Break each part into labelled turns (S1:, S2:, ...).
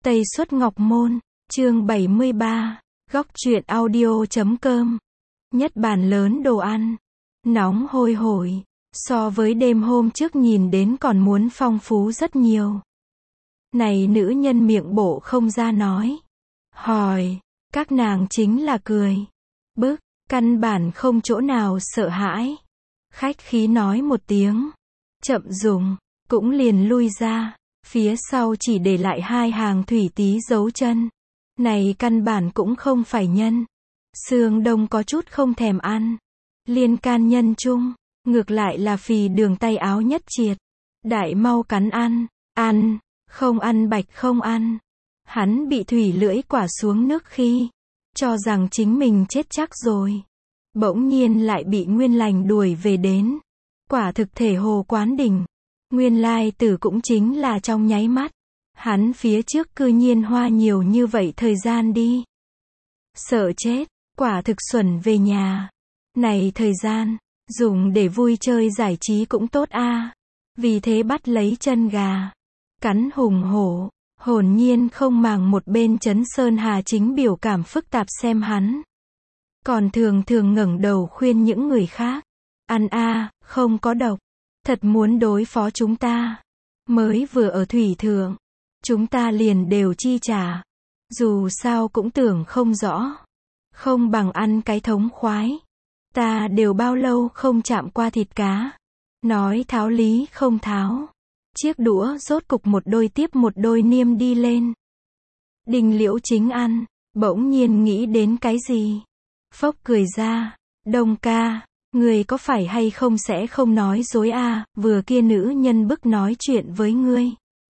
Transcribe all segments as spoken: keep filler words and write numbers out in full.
S1: Tây Xuất Ngọc Môn, chương bảy mươi ba, góc truyện audio chấm com. Nhất bàn lớn đồ ăn, nóng hôi hổi, so với đêm hôm trước nhìn đến còn muốn phong phú rất nhiều. Này nữ nhân miệng bộ không ra nói. Hỏi, các nàng chính là cười. Bức, căn bản không chỗ nào sợ hãi. Khách khí nói một tiếng. Chậm dùng, cũng liền lui ra. Phía sau chỉ để lại hai hàng thủy tí dấu chân. Này căn bản cũng không phải nhân. Sương Đông có chút không thèm ăn. Liên can nhân chung, ngược lại là Phì Đường tay áo nhất triệt. Đại mau cắn ăn, ăn, không ăn bạch không ăn. Hắn bị thủy lưỡi quả xuống nước khi, cho rằng chính mình chết chắc rồi. Bỗng nhiên lại bị Nguyên Lành đuổi về đến. Quả thực thể hồ quán đỉnh. Nguyên lai tử cũng chính là trong nháy mắt. Hắn phía trước cư nhiên hoa nhiều như vậy thời gian đi. Sợ chết, quả thực xuẩn về nhà. Này thời gian, dùng để vui chơi giải trí cũng tốt a. Vì thế bắt lấy chân gà. Cắn hùng hổ, hồn nhiên không màng một bên Trấn Sơn Hà chính biểu cảm phức tạp xem hắn. Còn thường thường ngẩng đầu khuyên những người khác. Ăn a, không có độc. Thật muốn đối phó chúng ta. Mới vừa ở thủy thượng. Chúng ta liền đều chi trả. Dù sao cũng tưởng không rõ. Không bằng ăn cái thống khoái. Ta đều bao lâu không chạm qua thịt cá. Nói tháo lý không tháo. Chiếc đũa rốt cục một đôi tiếp một đôi niêm đi lên. Đinh Liễu chính ăn. Bỗng nhiên nghĩ đến cái gì. Phốc cười ra. Đông ca. Người có phải hay không sẽ không nói dối a, vừa kia nữ nhân bức nói chuyện với ngươi.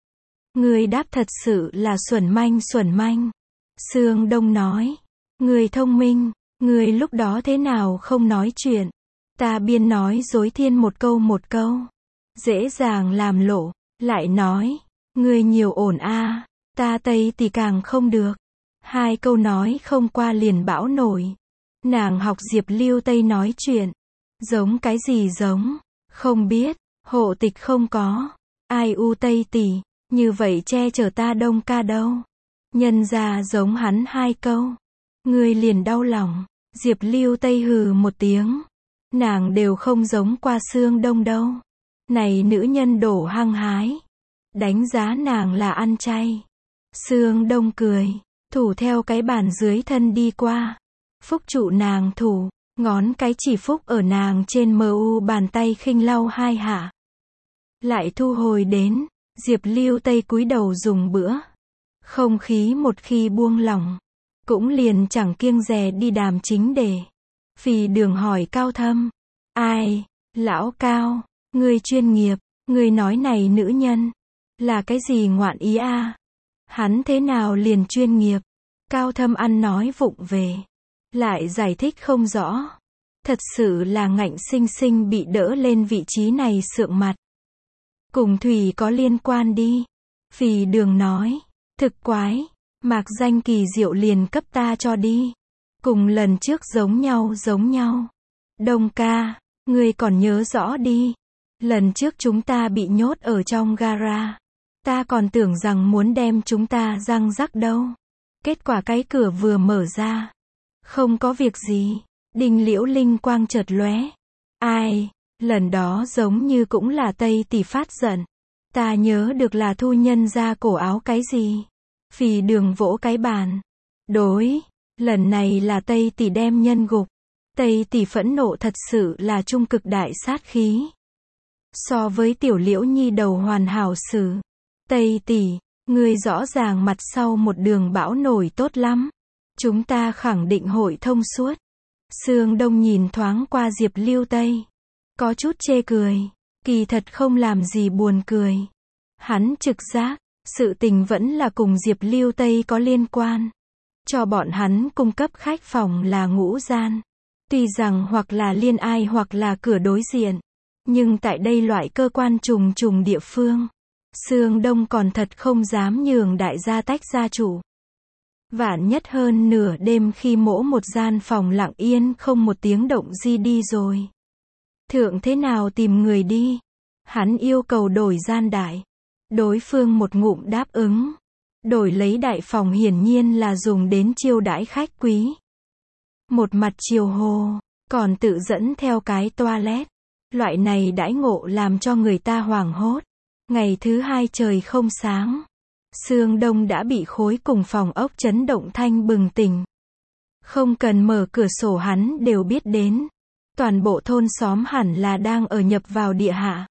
S1: Ngươi đáp thật sự là xuẩn manh xuẩn manh. Sương Đông nói. Người thông minh, người lúc đó thế nào không nói chuyện. Ta biên nói dối thiên một câu một câu. Dễ dàng làm lộ, lại nói. Người nhiều ổn a, ta Tây thì càng không được. Hai câu nói không qua liền bão nổi. Nàng học Diệp Lưu Tây nói chuyện. Giống cái gì giống? Không biết, hộ tịch không có. Ai u Tây tỷ, như vậy che chở ta Đông ca đâu. Nhân ra giống hắn hai câu. Ngươi liền đau lòng. Diệp Lưu Tây hừ một tiếng. Nàng đều không giống qua Sương Đông đâu. Này nữ nhân đổ hăng hái. Đánh giá nàng là ăn chay. Sương Đông cười. Thủ theo cái bàn dưới thân đi qua. Phúc trụ nàng thủ. Ngón cái chỉ phúc ở nàng trên mờ u bàn tay khinh lau hai hạ. Lại thu hồi đến. Diệp Lưu Tây cúi đầu dùng bữa. Không khí một khi buông lỏng. Cũng liền chẳng kiêng dè đi đàm chính đề. Phì Đường hỏi Cao Thâm. Ai? Lão Cao. Người chuyên nghiệp. Người nói này nữ nhân. Là cái gì ngoạn ý a? À? Hắn thế nào liền chuyên nghiệp? Cao Thâm ăn nói vụng về. Lại giải thích không rõ. Thật sự là ngạnh sinh sinh bị đỡ lên vị trí này sượng mặt. Cùng Thủy có liên quan đi. Phì Đường nói. Thực quái. Mạc danh kỳ diệu liền cấp ta cho đi. Cùng lần trước giống nhau giống nhau. Đông ca. Ngươi còn nhớ rõ đi. Lần trước chúng ta bị nhốt ở trong gara. Ta còn tưởng rằng muốn đem chúng ta răng rắc đâu. Kết quả cái cửa vừa mở ra. Không có việc gì. Đinh Liễu linh quang chợt lóe. Ai, lần đó giống như cũng là Tây tỷ phát giận. Ta nhớ được là thu nhân ra cổ áo cái gì. Phì Đường vỗ cái bàn. Đối, lần này là Tây tỷ đem nhân gục. Tây tỷ phẫn nộ thật sự là trung cực đại sát khí. So với Tiểu Liễu Nhi đầu hoàn hảo xử. Tây tỷ, ngươi rõ ràng mặt sau một đường bão nổi tốt lắm. Chúng ta khẳng định hội thông suốt. Sương Đông nhìn thoáng qua Diệp Lưu Tây. Có chút chê cười. Kỳ thật không làm gì buồn cười. Hắn trực giác, sự tình vẫn là cùng Diệp Lưu Tây có liên quan. Cho bọn hắn cung cấp khách phòng là ngũ gian. Tuy rằng hoặc là liên ai hoặc là cửa đối diện. Nhưng tại đây loại cơ quan trùng trùng địa phương. Sương Đông còn thật không dám nhường đại gia tách gia chủ. Vạn nhất hơn nửa đêm khi mỗ một gian phòng lặng yên không một tiếng động gì đi rồi. Thượng thế nào tìm người đi? Hắn yêu cầu đổi gian đại. Đối phương một ngụm đáp ứng. Đổi lấy đại phòng hiển nhiên là dùng đến chiêu đãi khách quý. Một mặt chiều hồ, còn tự dẫn theo cái toilet. Loại này đãi ngộ làm cho người ta hoảng hốt. Ngày thứ hai trời không sáng. Sương Đông đã bị khối cùng phòng ốc chấn động thanh bừng tỉnh. Không cần mở cửa sổ hắn đều biết đến. Toàn bộ thôn xóm hẳn là đang ở nhập vào địa hạ.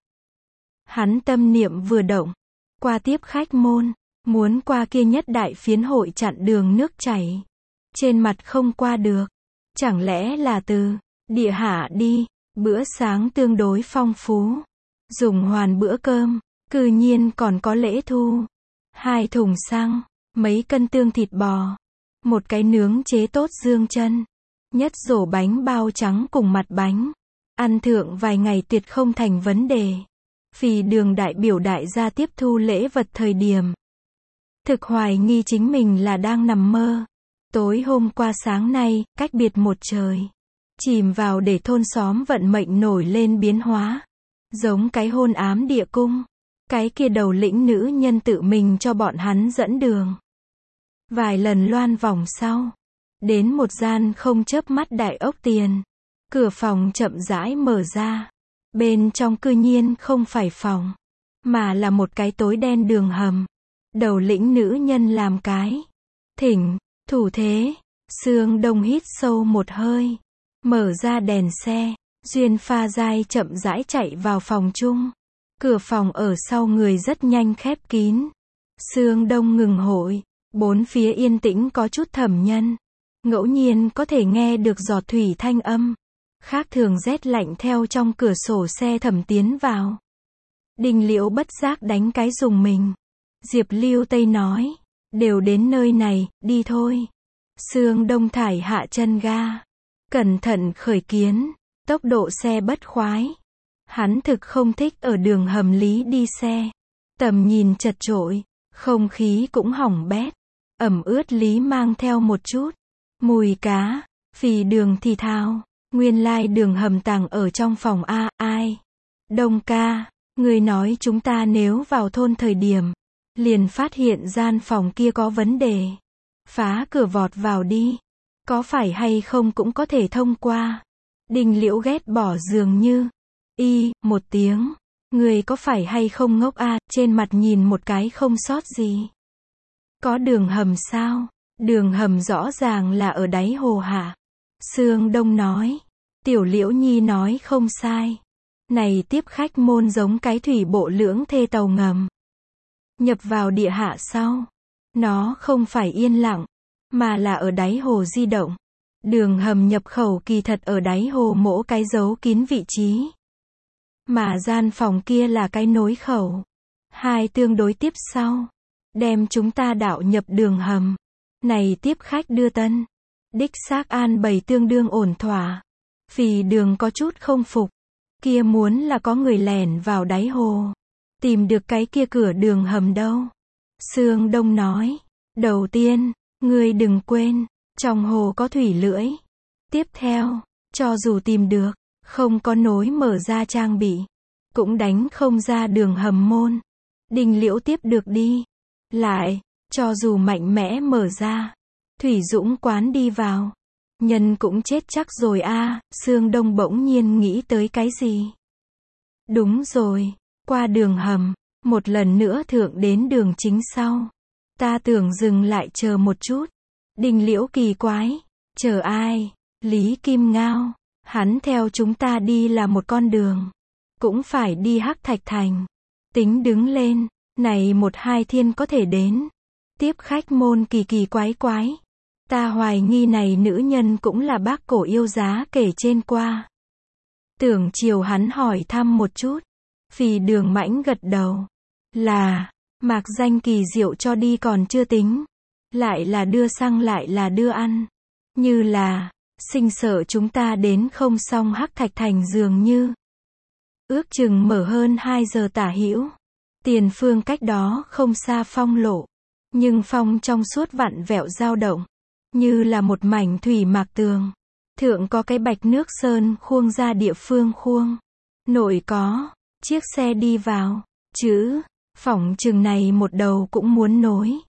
S1: Hắn tâm niệm vừa động. Qua tiếp khách môn. Muốn qua kia nhất đại phiến hội chặn đường nước chảy. Trên mặt không qua được. Chẳng lẽ là từ địa hạ đi. Bữa sáng tương đối phong phú. Dùng hoàn bữa cơm. Cư nhiên còn có lễ thu. Hai thùng xăng. Mấy cân tương thịt bò. Một cái nướng chế tốt dương chân. Nhất rổ bánh bao trắng cùng mặt bánh. Ăn thượng vài ngày tuyệt không thành vấn đề. Phì Đường đại biểu đại gia tiếp thu lễ vật thời điểm. Thực hoài nghi chính mình là đang nằm mơ. Tối hôm qua sáng nay, cách biệt một trời. Chìm vào để thôn xóm vận mệnh nổi lên biến hóa. Giống cái hôn ám địa cung. Cái kia đầu lĩnh nữ nhân tự mình cho bọn hắn dẫn đường. Vài lần loan vòng sau. Đến một gian không chớp mắt đại ốc tiền. Cửa phòng chậm rãi mở ra. Bên trong cư nhiên không phải phòng. Mà là một cái tối đen đường hầm. Đầu lĩnh nữ nhân làm cái thỉnh, thủ thế. Sương Đông hít sâu một hơi. Mở ra đèn xe. Duyên pha dai chậm rãi chạy vào phòng chung. Cửa phòng ở sau người rất nhanh khép kín. Sương Đông ngừng hội. Bốn phía yên tĩnh có chút thẩm nhân. Ngẫu nhiên có thể nghe được giọt thủy thanh âm. Khác thường rét lạnh theo trong cửa sổ xe thẩm tiến vào. Đình Liễu bất giác đánh cái dùng mình. Diệp Lưu Tây nói. Đều đến nơi này, đi thôi. Sương Đông thải hạ chân ga. Cẩn thận khởi kiến. Tốc độ xe bất khoái. Hắn thực không thích ở đường hầm lý đi xe. Tầm nhìn chật chội. Không khí cũng hỏng bét. Ẩm ướt lý mang theo một chút. Mùi cá. Phì Đường thì thào. Nguyên lai đường hầm tàng ở trong phòng A, ai? Đông ca. Người nói chúng ta nếu vào thôn thời điểm. Liền phát hiện gian phòng kia có vấn đề. Phá cửa vọt vào đi. Có phải hay không cũng có thể thông qua. Đình Liễu ghét bỏ dường như. Y, một tiếng. Người có phải hay không ngốc a? Trên mặt nhìn một cái không sót gì. Có đường hầm sao? Đường hầm rõ ràng là ở đáy hồ hạ. Sương Đông nói. Tiểu Liễu Nhi nói không sai. Này tiếp khách môn giống cái thủy bộ lưỡng thê tàu ngầm. Nhập vào địa hạ sau. Nó không phải yên lặng. Mà là ở đáy hồ di động. Đường hầm nhập khẩu kỳ thật ở đáy hồ mỗi cái giấu kín vị trí. Mà gian phòng kia là cái nối khẩu. Hai tương đối tiếp sau. Đem chúng ta đạo nhập đường hầm. Này tiếp khách đưa tân. Đích xác an bày tương đương ổn thỏa. Phì Đường có chút không phục. Kia muốn là có người lẻn vào đáy hồ. Tìm được cái kia cửa đường hầm đâu. Sương Đông nói. Đầu tiên, ngươi đừng quên. Trong hồ có thủy lưỡi. Tiếp theo, cho dù tìm được. Không có nối mở ra trang bị. Cũng đánh không ra đường hầm môn. Đình Liễu tiếp được đi. Lại, cho dù mạnh mẽ mở ra. Thủy dũng quán đi vào. Nhân cũng chết chắc rồi a. À, Sương Đông bỗng nhiên nghĩ tới cái gì? Đúng rồi, qua đường hầm, một lần nữa thượng đến đường chính sau. Ta tưởng dừng lại chờ một chút. Đình Liễu kỳ quái. Chờ ai? Lý Kim Ngao. Hắn theo chúng ta đi là một con đường. Cũng phải đi Hắc Thạch Thành. Tính đứng lên, này một hai thiên có thể đến. Tiếp khách môn kỳ kỳ quái quái. Ta hoài nghi này nữ nhân cũng là bác cổ yêu giá kể trên qua. Tưởng chiều hắn hỏi thăm một chút. Phì Đường mãnh gật đầu. Là, mạc danh kỳ diệu cho đi còn chưa tính. Lại là đưa xăng lại là đưa ăn. Như là, sinh sợ chúng ta đến không xong Hắc Thạch Thành dường như. Ước chừng mở hơn hai giờ tả hữu. Tiền phương cách đó không xa phong lộ. Nhưng phong trong suốt vặn vẹo dao động. Như là một mảnh thủy mạc tường. Thượng có cái bạch nước sơn khuông ra địa phương khuông. Nội có, chiếc xe đi vào. Chữ, phỏng chừng này một đầu cũng muốn nối.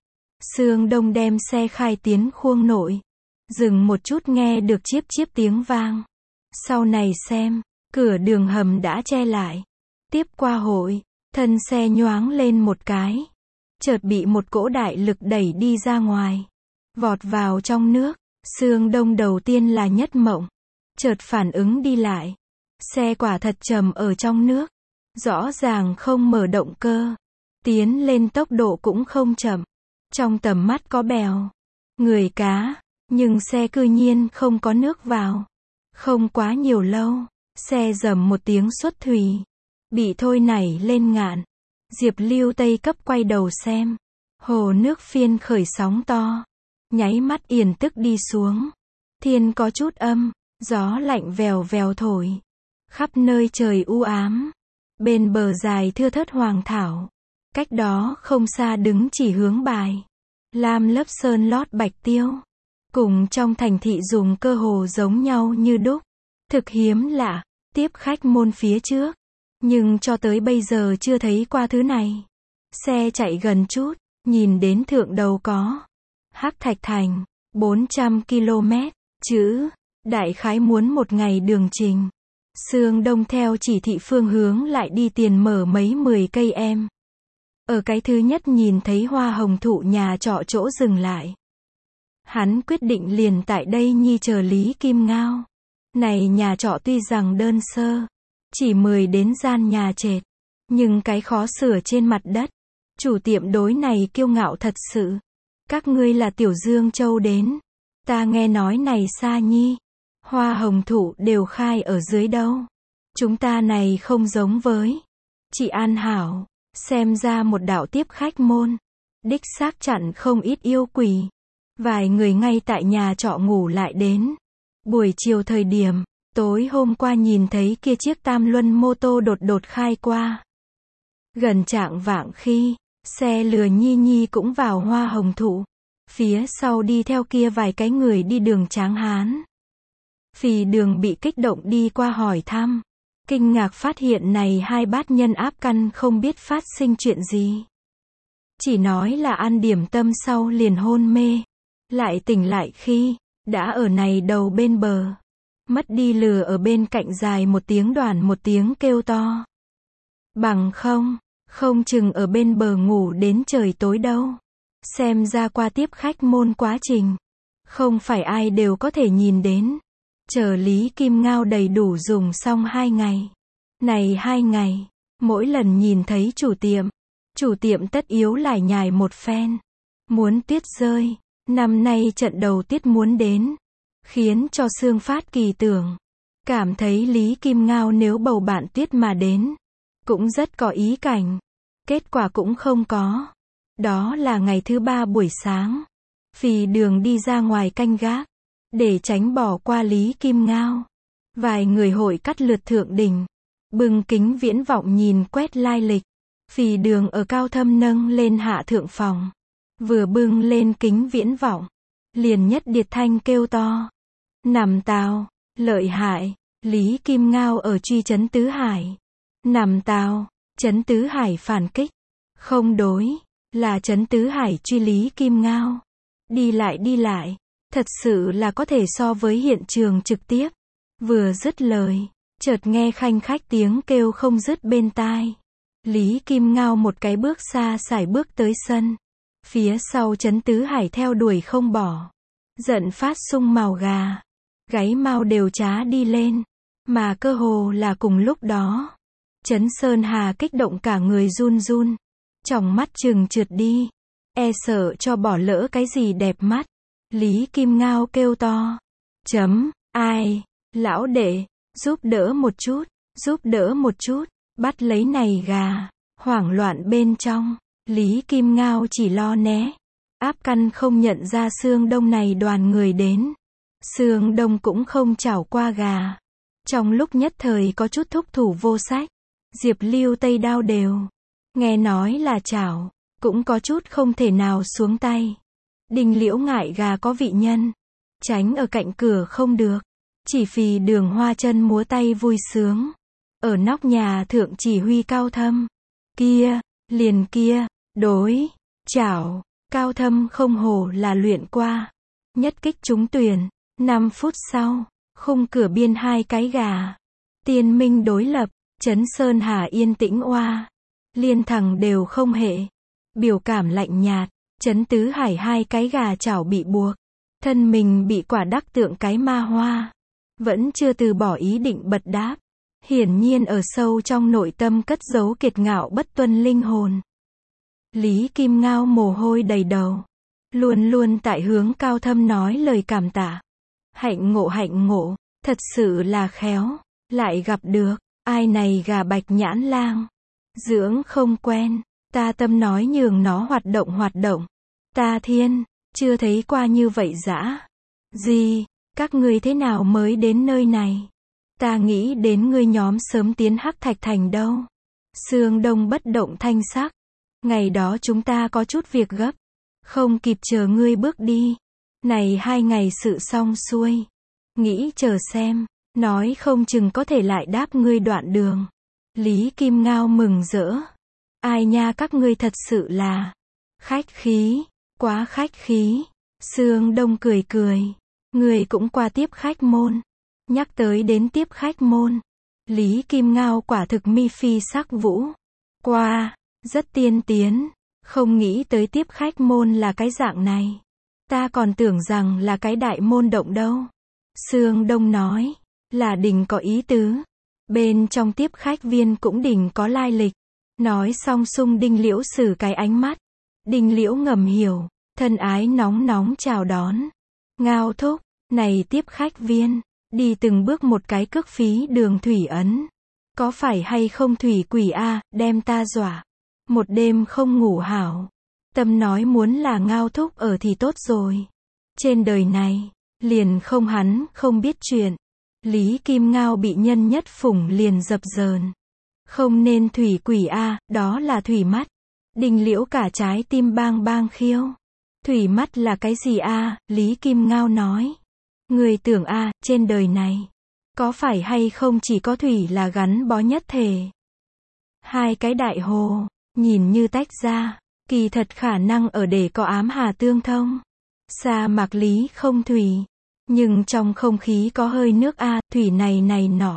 S1: Sương Đông đem xe khai tiến khuông nội. Dừng một chút nghe được chiếp chiếp tiếng vang. Sau này xem, cửa đường hầm đã che lại. Tiếp qua hội, thân xe nhoáng lên một cái. Chợt bị một cỗ đại lực đẩy đi ra ngoài. Vọt vào trong nước. Sương Đông đầu tiên là nhất mộng. Chợt phản ứng đi lại. Xe quả thật trầm ở trong nước. Rõ ràng không mở động cơ. Tiến lên tốc độ cũng không chậm. Trong tầm mắt có bèo. Người cá. Nhưng xe cư nhiên không có nước vào. Không quá nhiều lâu. Xe rầm một tiếng xuất thủy. Bị thôi nảy lên ngạn. Diệp Lưu Tây cấp quay đầu xem. Hồ nước phiên khởi sóng to. Nháy mắt yên tức đi xuống. Thiên có chút âm. Gió lạnh vèo vèo thổi. Khắp nơi trời u ám. Bên bờ dài thưa thớt hoàng thảo. Cách đó không xa đứng chỉ hướng bài. Lam lớp sơn lót bạch tiêu. Cùng trong thành thị dùng cơ hồ giống nhau như đúc. Thực hiếm lạ. Tiếp khách môn phía trước. Nhưng cho tới bây giờ chưa thấy qua thứ này. Xe chạy gần chút. Nhìn đến thượng đầu có. Hắc Thạch Thành. bốn trăm ki lô mét. Chữ. Đại khái muốn một ngày đường trình. Sương Đông theo chỉ thị phương hướng lại đi tiền mở mấy mười cây em. Ở cái thứ nhất nhìn thấy hoa hồng thụ nhà trọ chỗ dừng lại. Hắn quyết định liền tại đây nhi chờ Lý Kim Ngao. Này nhà trọ tuy rằng đơn sơ. Chỉ mười đến gian nhà trệt. Nhưng cái khó sửa trên mặt đất. Chủ tiệm đối này kiêu ngạo thật sự. Các ngươi là Tiểu Dương Châu đến. Ta nghe nói này xa nhi. Hoa hồng thụ đều khai ở dưới đâu. Chúng ta này không giống với. Chị An hảo. Xem ra một đạo tiếp khách môn. Đích xác chặn không ít yêu quỷ. Vài người ngay tại nhà trọ ngủ lại đến. Buổi chiều thời điểm. Tối hôm qua nhìn thấy kia chiếc tam luân mô tô đột đột khai qua. Gần trạng vạng khi. Xe lừa nhi nhi cũng vào hoa hồng thụ. Phía sau đi theo kia vài cái người đi đường Tráng Hán. Phì Đường bị kích động đi qua hỏi thăm. Kinh ngạc phát hiện này hai bát nhân áp căn không biết phát sinh chuyện gì. Chỉ nói là ăn điểm tâm sau liền hôn mê. Lại tỉnh lại khi, đã ở này đầu bên bờ. Mất đi lừa ở bên cạnh dài một tiếng đoàn một tiếng kêu to. Bằng không, không chừng ở bên bờ ngủ đến trời tối đâu. Xem ra qua tiếp khách môn quá trình. Không phải ai đều có thể nhìn đến. Chờ Lý Kim Ngao đầy đủ dùng xong hai ngày. Này hai ngày, mỗi lần nhìn thấy chủ tiệm. Chủ tiệm tất yếu lải nhải một phen. Muốn tuyết rơi. Năm nay trận đầu tiết muốn đến. Khiến cho Sương Phát kỳ tưởng. Cảm thấy Lý Kim Ngao nếu bầu bạn tuyết mà đến. Cũng rất có ý cảnh. Kết quả cũng không có. Đó là ngày thứ ba buổi sáng. Phì Đường đi ra ngoài canh gác. Để tránh bỏ qua Lý Kim Ngao. Vài người hội cắt lượt thượng đỉnh. Bưng kính viễn vọng nhìn quét lai lịch. Phì Đường ở cao thâm nâng lên hạ thượng phòng. Vừa bưng lên kính viễn vọng. Liền nhất điệt thanh kêu to. Nằm tào, lợi hại. Lý Kim Ngao ở truy trấn Tứ Hải. Nằm tào, trấn Tứ Hải phản kích. Không đối, là trấn Tứ Hải truy Lý Kim Ngao. Đi lại đi lại. Thật sự là có thể so với hiện trường trực tiếp. Vừa dứt lời, chợt nghe khanh khách tiếng kêu không dứt bên tai. Lý Kim Ngao một cái bước xa sải bước tới sân. Phía sau trấn Tứ Hải theo đuổi không bỏ. Giận phát sung màu gà. Gáy mau đều trá đi lên. Mà cơ hồ là cùng lúc đó. Trấn Sơn Hà kích động cả người run run. Tròng mắt trừng trượt đi. E sợ cho bỏ lỡ cái gì đẹp mắt. Lý Kim Ngao kêu to. Chấm, ai, lão đệ, giúp đỡ một chút, giúp đỡ một chút, bắt lấy này gà. Hoảng loạn bên trong, Lý Kim Ngao chỉ lo né. Áp căn không nhận ra Sương Đông này đoàn người đến. Sương Đông cũng không chảo qua gà. Trong lúc nhất thời có chút thúc thủ vô sách. Diệp Lưu Tây đao đều. Nghe nói là chảo, cũng có chút không thể nào xuống tay. Đinh Liễu ngại gà có vị nhân. Tránh ở cạnh cửa không được. Chỉ Phì Đường hoa chân múa tay vui sướng. Ở nóc nhà thượng chỉ huy cao thâm. Kia, liền kia, đối, chảo, Cao Thâm không hổ là luyện qua. Nhất kích trúng tuyển. năm phút sau, khung cửa biên hai cái gà. Tiên minh đối lập, Trấn Sơn Hà yên tĩnh oa. Liên thẳng đều không hệ. Biểu cảm lạnh nhạt, Trấn Tứ Hải hai cái gà chảo bị buộc. Thân mình bị quả đắc tượng cái ma hoa. Vẫn chưa từ bỏ ý định bật đáp. Hiển nhiên ở sâu trong nội tâm cất giấu kiệt ngạo bất tuân linh hồn. Lý Kim Ngao mồ hôi đầy đầu. Luôn luôn tại hướng Cao Thâm nói lời cảm tạ. Hạnh ngộ hạnh ngộ, thật sự là khéo. Lại gặp được, ai này gà bạch nhãn lang. Dưỡng không quen, ta tâm nói nhường nó hoạt động hoạt động. Ta thiên, chưa thấy qua như vậy dã. Gì, các ngươi thế nào mới đến nơi này? Ta nghĩ đến ngươi nhóm sớm tiến Hắc Thạch Thành đâu. Sương Đông bất động thanh sắc. Ngày đó chúng ta có chút việc gấp. Không kịp chờ ngươi bước đi. Này hai ngày sự xong xuôi. Nghĩ chờ xem. Nói không chừng có thể lại đáp ngươi đoạn đường. Lý Kim Ngao mừng rỡ. Ai nha các ngươi thật sự là khách khí. Quá khách khí. Sương Đông cười cười. Ngươi cũng qua tiếp khách môn. Nhắc tới đến tiếp khách môn. Lý Kim Ngao quả thực mi phi sắc vũ. Qua, rất tiên tiến. Không nghĩ tới tiếp khách môn là cái dạng này. Ta còn tưởng rằng là cái đại môn động đâu. Sương Đông nói, là đình có ý tứ. Bên trong tiếp khách viên cũng đình có lai lịch. Nói xong sung Đinh Liễu xử cái ánh mắt. Đinh Liễu ngầm hiểu, thân ái nóng nóng chào đón. Ngao thúc, này tiếp khách viên, đi từng bước một cái cước phí đường thủy ấn. Có phải hay không thủy quỷ a, đem ta dọa. Một đêm không ngủ hảo. Tâm nói muốn là Ngao thúc ở thì tốt rồi. Trên đời này, liền không hắn, không biết chuyện. Lý Kim Ngao bị nhân nhất phủng liền dập dờn. Không nên thủy quỷ a, đó là thủy mắt. Đinh Liễu cả trái tim bang bang khiêu. Thủy mắt là cái gì a? Lý Kim Ngao nói. Người tưởng a, trên đời này, có phải hay không chỉ có thủy là gắn bó nhất thể. Hai cái đại hồ, nhìn như tách ra, kỳ thật khả năng ở để có ám hà tương thông. Sa mạc lý không thủy, nhưng trong không khí có hơi nước a, thủy này này nọ.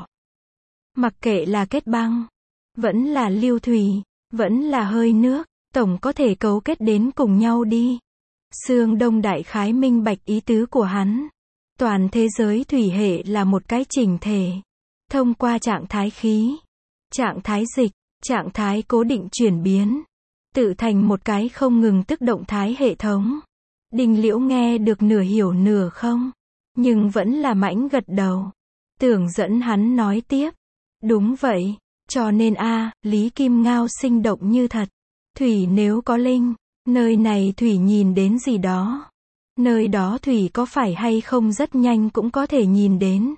S1: Mặc kệ là kết băng, vẫn là lưu thủy, vẫn là hơi nước, tổng có thể cấu kết đến cùng nhau đi. Sương Đông đại khái minh bạch ý tứ của hắn. Toàn thế giới thủy hệ là một cái chỉnh thể. Thông qua trạng thái khí, trạng thái dịch, trạng thái cố định chuyển biến, tự thành một cái không ngừng tức động thái hệ thống. Đinh Liễu nghe được nửa hiểu nửa không, nhưng vẫn là mãnh gật đầu. Tưởng dẫn hắn nói tiếp. Đúng vậy, cho nên a, Lý Kim Ngao sinh động như thật. Thủy nếu có linh, nơi này thủy nhìn đến gì đó. Nơi đó thủy có phải hay không rất nhanh cũng có thể nhìn đến.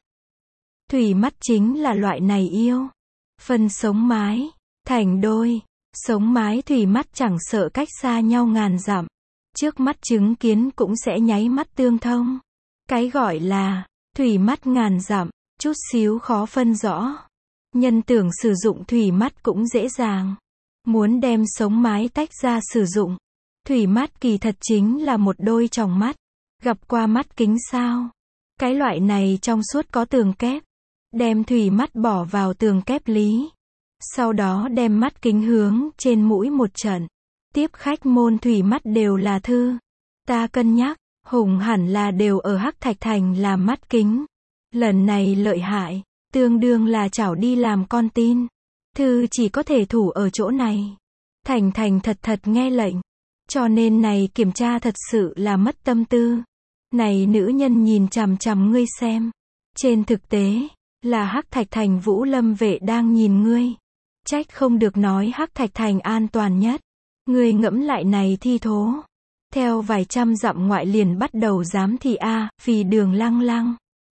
S1: Thủy mắt chính là loại này yêu. Phân sống mái, thành đôi. Sống mái thủy mắt chẳng sợ cách xa nhau ngàn dặm. Trước mắt chứng kiến cũng sẽ nháy mắt tương thông. Cái gọi là thủy mắt ngàn dặm, chút xíu khó phân rõ. Nhân tưởng sử dụng thủy mắt cũng dễ dàng. Muốn đem sống mái tách ra sử dụng. Thủy mắt kỳ thật chính là một đôi tròng mắt. Gặp qua mắt kính sao? Cái loại này trong suốt có tường kép. Đem thủy mắt bỏ vào tường kép lý. Sau đó đem mắt kính hướng trên mũi một trận. Tiếp khách môn thủy mắt đều là thư. Ta cân nhắc, Hùng hẳn là đều ở Hắc Thạch Thành làm mắt kính. Lần này lợi hại, tương đương là chảo đi làm con tin. Thư chỉ có thể thủ ở chỗ này. Thành Thành thật thật nghe lệnh. Cho nên này kiểm tra thật sự là mất tâm tư. Này nữ nhân nhìn chằm chằm ngươi xem. Trên thực tế, là Hắc Thạch Thành Vũ Lâm vệ đang nhìn ngươi. Trách không được nói Hắc Thạch Thành an toàn nhất. Ngươi ngẫm lại này thi thố. Theo vài trăm dặm ngoại liền bắt đầu giám thị a, vì đường lăng lăng.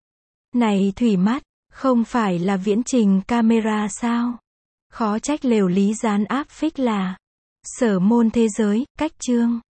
S1: Này thủy mắt, không phải là viễn trình camera sao? Khó trách lều lý gián áp phích là Sở Môn Thế Giới, cách chương.